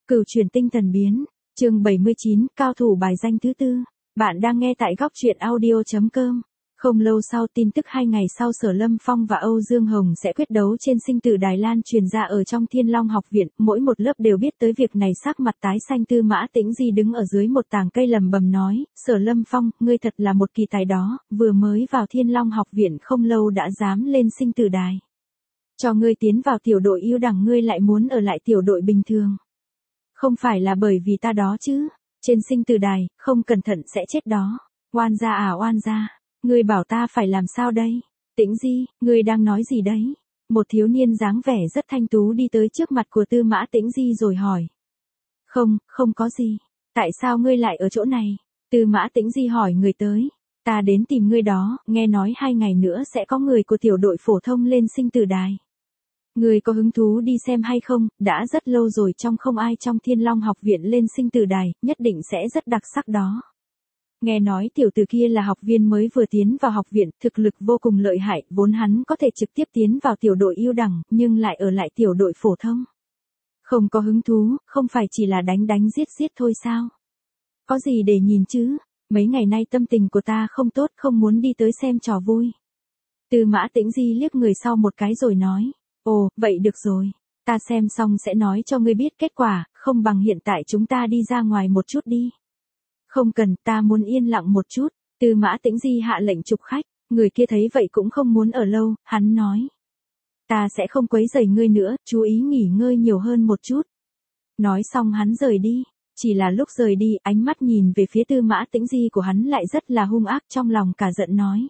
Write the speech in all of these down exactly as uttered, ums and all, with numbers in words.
Cửu chuyển tinh thần biến, chương bảy mươi chín, cao thủ bài danh thứ tư. Bạn đang nghe tại góc truyện audio.com. Không lâu sau, tin tức hai ngày sau Sở Lâm Phong và Âu Dương Hồng sẽ quyết đấu trên sinh tử đài lan truyền ra ở trong Thiên Long học viện, mỗi một lớp đều biết tới việc này. Sắc mặt tái xanh Tư Mã Tĩnh Di đứng ở dưới một tàng cây lầm bầm nói, Sở Lâm Phong, ngươi thật là một kỳ tài đó, vừa mới vào Thiên Long học viện không lâu đã dám lên sinh tử đài. Cho ngươi tiến vào tiểu đội yêu đẳng ngươi lại muốn ở lại tiểu đội bình thường. Không phải là bởi vì ta đó chứ, trên sinh tử đài, không cẩn thận sẽ chết đó. Oan gia à oan gia, ngươi bảo ta phải làm sao đây? Tĩnh Di, ngươi đang nói gì đấy? Một thiếu niên dáng vẻ rất thanh tú đi tới trước mặt của Tư Mã Tĩnh Di rồi hỏi. Không, không có gì. Tại sao ngươi lại ở chỗ này? Tư Mã Tĩnh Di hỏi người tới. Ta đến tìm ngươi đó, nghe nói hai ngày nữa sẽ có người của tiểu đội phổ thông lên sinh tử đài. Ngươi có hứng thú đi xem hay không? Đã rất lâu rồi trong không ai trong Thiên Long học viện lên sinh tử đài, nhất định sẽ rất đặc sắc đó. Nghe nói tiểu tử kia là học viên mới vừa tiến vào học viện, thực lực vô cùng lợi hại, vốn hắn có thể trực tiếp tiến vào tiểu đội yêu đẳng, nhưng lại ở lại tiểu đội phổ thông. Không có hứng thú, không phải chỉ là đánh đánh giết giết thôi sao? Có gì để nhìn chứ? Mấy ngày nay tâm tình của ta không tốt, không muốn đi tới xem trò vui. Tư Mã Tĩnh Di liếc người sau một cái rồi nói. Ồ, vậy được rồi. Ta xem xong sẽ nói cho ngươi biết kết quả, không bằng hiện tại chúng ta đi ra ngoài một chút đi. Không cần, ta muốn yên lặng một chút. Tư Mã Tĩnh Di hạ lệnh chụp khách, người kia thấy vậy cũng không muốn ở lâu, hắn nói. Ta sẽ không quấy rầy ngươi nữa, chú ý nghỉ ngơi nhiều hơn một chút. Nói xong hắn rời đi, chỉ là lúc rời đi, ánh mắt nhìn về phía Tư Mã Tĩnh Di của hắn lại rất là hung ác, trong lòng cả giận nói.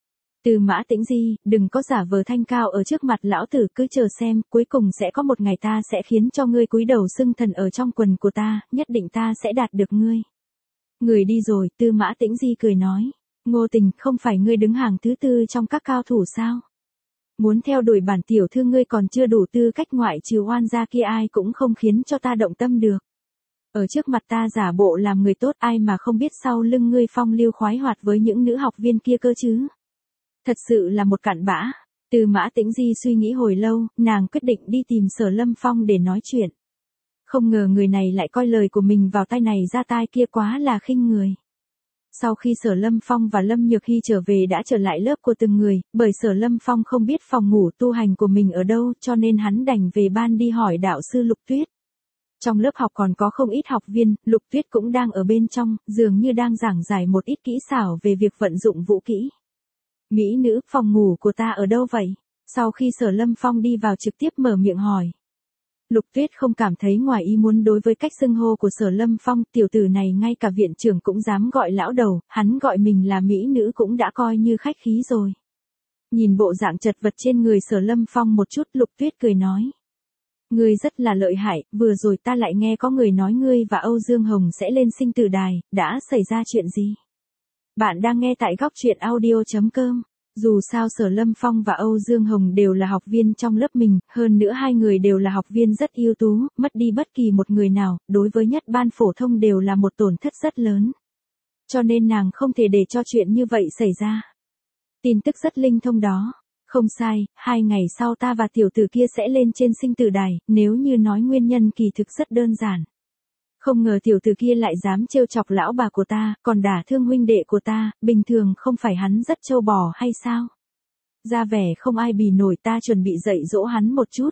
Tư Mã Tĩnh Di, đừng có giả vờ thanh cao ở trước mặt lão tử, cứ chờ xem, cuối cùng sẽ có một ngày ta sẽ khiến cho ngươi cúi đầu xưng thần ở trong quần của ta, nhất định ta sẽ đạt được ngươi. Người đi rồi, Tư Mã Tĩnh Di cười nói, Ngô Tình, không phải ngươi đứng hàng thứ tư trong các cao thủ sao? Muốn theo đuổi bản tiểu thư ngươi còn chưa đủ tư cách, ngoại trừ oan gia kia ai cũng không khiến cho ta động tâm được. Ở trước mặt ta giả bộ làm người tốt, ai mà không biết sau lưng ngươi phong lưu khoái hoạt với những nữ học viên kia cơ chứ? Thật sự là một cặn bã. Tư Mã Tĩnh Di suy nghĩ hồi lâu, nàng quyết định đi tìm Sở Lâm Phong để nói chuyện. Không ngờ người này lại coi lời của mình vào tai này ra tai kia, quá là khinh người. Sau khi Sở Lâm Phong và Lâm Nhược Hy trở về đã trở lại lớp của từng người, bởi Sở Lâm Phong không biết phòng ngủ tu hành của mình ở đâu cho nên hắn đành về ban đi hỏi đạo sư Lục Tuyết. Trong lớp học còn có không ít học viên, Lục Tuyết cũng đang ở bên trong, dường như đang giảng giải một ít kỹ xảo về việc vận dụng vũ kỹ. Mỹ nữ, phòng ngủ của ta ở đâu vậy? Sau khi Sở Lâm Phong đi vào trực tiếp mở miệng hỏi. Lục Tuyết không cảm thấy ngoài ý muốn đối với cách xưng hô của Sở Lâm Phong, tiểu tử này ngay cả viện trưởng cũng dám gọi lão đầu, hắn gọi mình là mỹ nữ cũng đã coi như khách khí rồi. Nhìn bộ dạng chật vật trên người Sở Lâm Phong một chút, Lục Tuyết cười nói. Ngươi rất là lợi hại, vừa rồi ta lại nghe có người nói ngươi và Âu Dương Hồng sẽ lên sinh tử đài, đã xảy ra chuyện gì? Bạn đang nghe tại góc truyện audio.com. Dù sao Sở Lâm Phong và Âu Dương Hồng đều là học viên trong lớp mình, hơn nữa hai người đều là học viên rất ưu tú, mất đi bất kỳ một người nào, đối với nhất ban phổ thông đều là một tổn thất rất lớn. Cho nên nàng không thể để cho chuyện như vậy xảy ra. Tin tức rất linh thông đó. Không sai, hai ngày sau ta và tiểu tử kia sẽ lên trên sinh tử đài, nếu như nói nguyên nhân kỳ thực rất đơn giản. Không ngờ tiểu tử kia lại dám trêu chọc lão bà của ta, còn đả thương huynh đệ của ta, bình thường không phải hắn rất trâu bò hay sao? Ra vẻ không ai bì nổi, ta chuẩn bị dạy dỗ hắn một chút.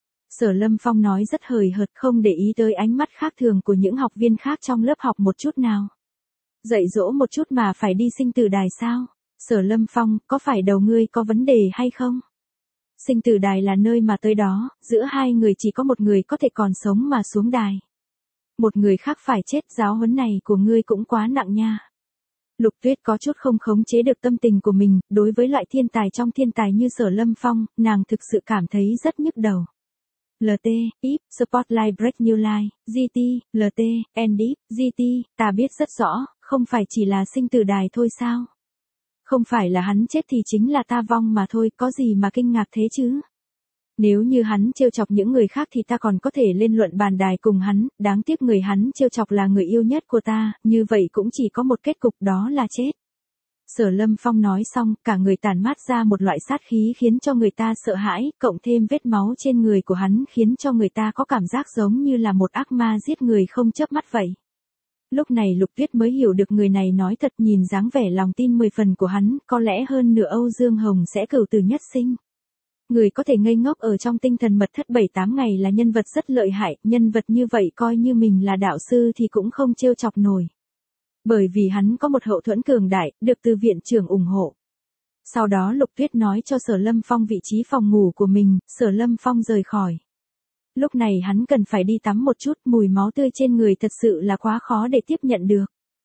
Sở Lâm Phong nói rất hời hợt, không để ý tới ánh mắt khác thường của những học viên khác trong lớp học một chút nào. Dạy dỗ một chút mà phải đi sinh tử đài sao? Sở Lâm Phong, có phải đầu ngươi có vấn đề hay không? Sinh tử đài là nơi mà tới đó, giữa hai người chỉ có một người có thể còn sống mà xuống đài. Một người khác phải chết, giáo huấn này của ngươi cũng quá nặng nha. Lục Tuyết có chút không khống chế được tâm tình của mình, đối với loại thiên tài trong thiên tài như Sở Lâm Phong, nàng thực sự cảm thấy rất nhức đầu. lờ tê, If, Spotlight Break New Life, giê tê, lờ tê, and If, giê tê, ta biết rất rõ, không phải chỉ là sinh tử đài thôi sao? Không phải là hắn chết thì chính là ta vong mà thôi, có gì mà kinh ngạc thế chứ? Nếu như hắn trêu chọc những người khác thì ta còn có thể lên luận bàn đài cùng hắn, đáng tiếc người hắn trêu chọc là người yêu nhất của ta, như vậy cũng chỉ có một kết cục đó là chết. Sở Lâm Phong nói xong, cả người tản mát ra một loại sát khí khiến cho người ta sợ hãi, cộng thêm vết máu trên người của hắn khiến cho người ta có cảm giác giống như là một ác ma giết người không chớp mắt vậy. Lúc này Lục Tuyết mới hiểu được người này nói thật, nhìn dáng vẻ lòng tin mười phần của hắn, có lẽ hơn nửa Âu Dương Hồng sẽ cửu tử nhất sinh. Người có thể ngây ngốc ở trong tinh thần mật thất bảy tám ngày là nhân vật rất lợi hại, nhân vật như vậy coi như mình là đạo sư thì cũng không trêu chọc nổi. Bởi vì hắn có một hậu thuẫn cường đại, được từ viện trưởng ủng hộ. Sau đó Lục Tuyết nói cho Sở Lâm Phong vị trí phòng ngủ của mình, Sở Lâm Phong rời khỏi. Lúc này hắn cần phải đi tắm một chút, mùi máu tươi trên người thật sự là quá khó để tiếp nhận được.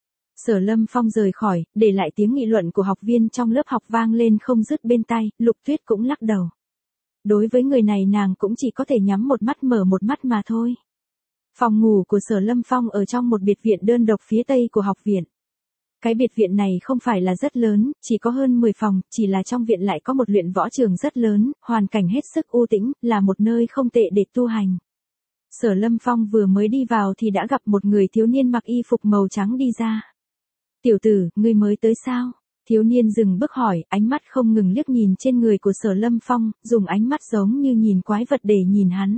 Sở Lâm Phong rời khỏi, để lại tiếng nghị luận của học viên trong lớp học vang lên không dứt bên tai, Lục Tuyết cũng lắc đầu. Đối với người này nàng cũng chỉ có thể nhắm một mắt mở một mắt mà thôi. Phòng ngủ của Sở Lâm Phong ở trong một biệt viện đơn độc phía tây của học viện. Cái biệt viện này không phải là rất lớn, chỉ có hơn mười phòng, chỉ là trong viện lại có một luyện võ trường rất lớn, hoàn cảnh hết sức u tĩnh, là một nơi không tệ để tu hành. Sở Lâm Phong vừa mới đi vào thì đã gặp một người thiếu niên mặc y phục màu trắng đi ra. Tiểu tử, ngươi mới tới sao? Thiếu niên dừng bước hỏi, ánh mắt không ngừng liếc nhìn trên người của Sở Lâm Phong, dùng ánh mắt giống như nhìn quái vật để nhìn hắn.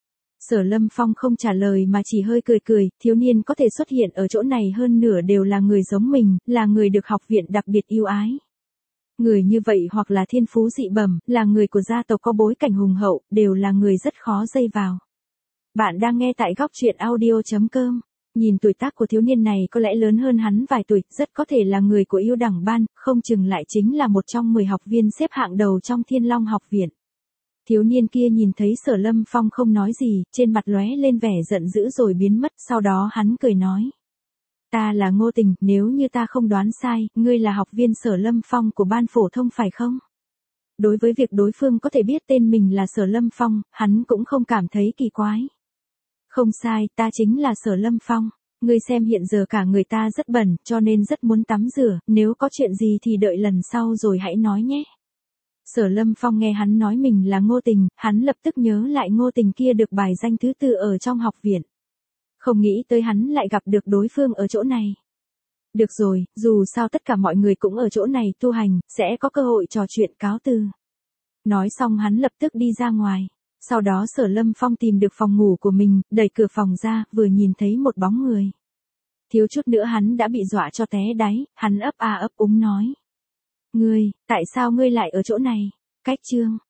Sở Lâm Phong không trả lời mà chỉ hơi cười cười, thiếu niên có thể xuất hiện ở chỗ này hơn nửa đều là người giống mình, là người được học viện đặc biệt yêu ái. Người như vậy hoặc là thiên phú dị bẩm, là người của gia tộc có bối cảnh hùng hậu, đều là người rất khó dây vào. Bạn đang nghe tại góc truyện audio chấm com. Nhìn tuổi tác của thiếu niên này có lẽ lớn hơn hắn vài tuổi, rất có thể là người của yêu đẳng ban, không chừng lại chính là một trong mười học viên xếp hạng đầu trong Thiên Long học viện. Thiếu niên kia nhìn thấy Sở Lâm Phong không nói gì, trên mặt lóe lên vẻ giận dữ rồi biến mất, sau đó hắn cười nói. Ta là Ngô Tình, nếu như ta không đoán sai, ngươi là học viên Sở Lâm Phong của ban phổ thông phải không? Đối với việc đối phương có thể biết tên mình là Sở Lâm Phong, hắn cũng không cảm thấy kỳ quái. Không sai, ta chính là Sở Lâm Phong. Ngươi xem hiện giờ cả người ta rất bẩn, cho nên rất muốn tắm rửa, nếu có chuyện gì thì đợi lần sau rồi hãy nói nhé. Sở Lâm Phong nghe hắn nói mình là Ngô Tình, hắn lập tức nhớ lại Ngô Tình kia được bài danh thứ tư ở trong học viện. Không nghĩ tới hắn lại gặp được đối phương ở chỗ này. Được rồi, dù sao tất cả mọi người cũng ở chỗ này tu hành, sẽ có cơ hội trò chuyện, cáo từ. Nói xong hắn lập tức đi ra ngoài. Sau đó Sở Lâm Phong tìm được phòng ngủ của mình, đẩy cửa phòng ra, vừa nhìn thấy một bóng người. Thiếu chút nữa hắn đã bị dọa cho té đáy, hắn ấp a ấp úng nói. Ngươi, tại sao ngươi lại ở chỗ này? Cách chương.